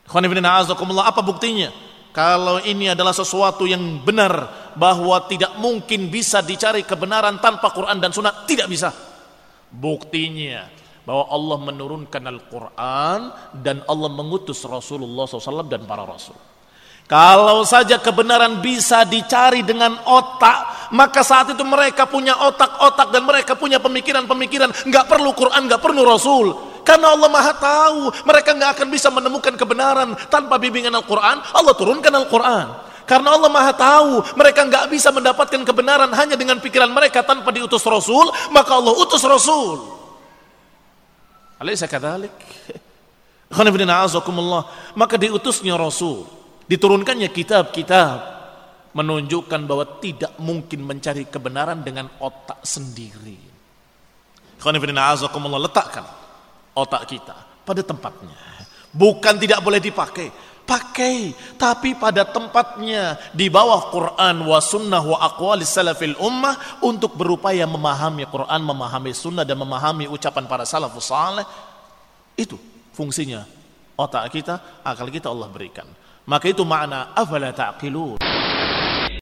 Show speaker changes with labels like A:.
A: Apa buktinya? Kalau ini adalah sesuatu yang benar, bahwa tidak mungkin bisa dicari kebenaran tanpa Quran dan Sunnah, tidak bisa. Buktinya bahwa Allah menurunkan Al-Quran dan Allah mengutus Rasulullah SAW dan para Rasul. Kalau saja kebenaran bisa dicari dengan otak, maka saat itu mereka punya otak-otak dan mereka punya pemikiran-pemikiran. Nggak perlu Quran, nggak perlu Rasul. Karena Allah Maha tahu mereka nggak akan bisa menemukan kebenaran tanpa bimbingan Al-Quran. Allah turunkan Al-Quran. Karena Allah Maha tahu mereka nggak bisa mendapatkan kebenaran hanya dengan pikiran mereka tanpa diutus Rasul, maka Allah utus Rasul. Alaysa kadzalik? Maka diutusnya Rasul, diturunkannya kitab-kitab, menunjukkan bahwa tidak mungkin mencari kebenaran dengan otak sendiri. Letakkan otak kita pada tempatnya. Bukan tidak boleh dipakai, pakai, tapi pada tempatnya, di bawah Quran wa sunnah wa aqwalis salafil ummah, untuk berupaya memahami Quran, memahami sunnah, dan memahami ucapan para salafus saleh. Itu fungsinya otak kita, akal kita Allah berikan. Maka itu makna afala ta'qilun.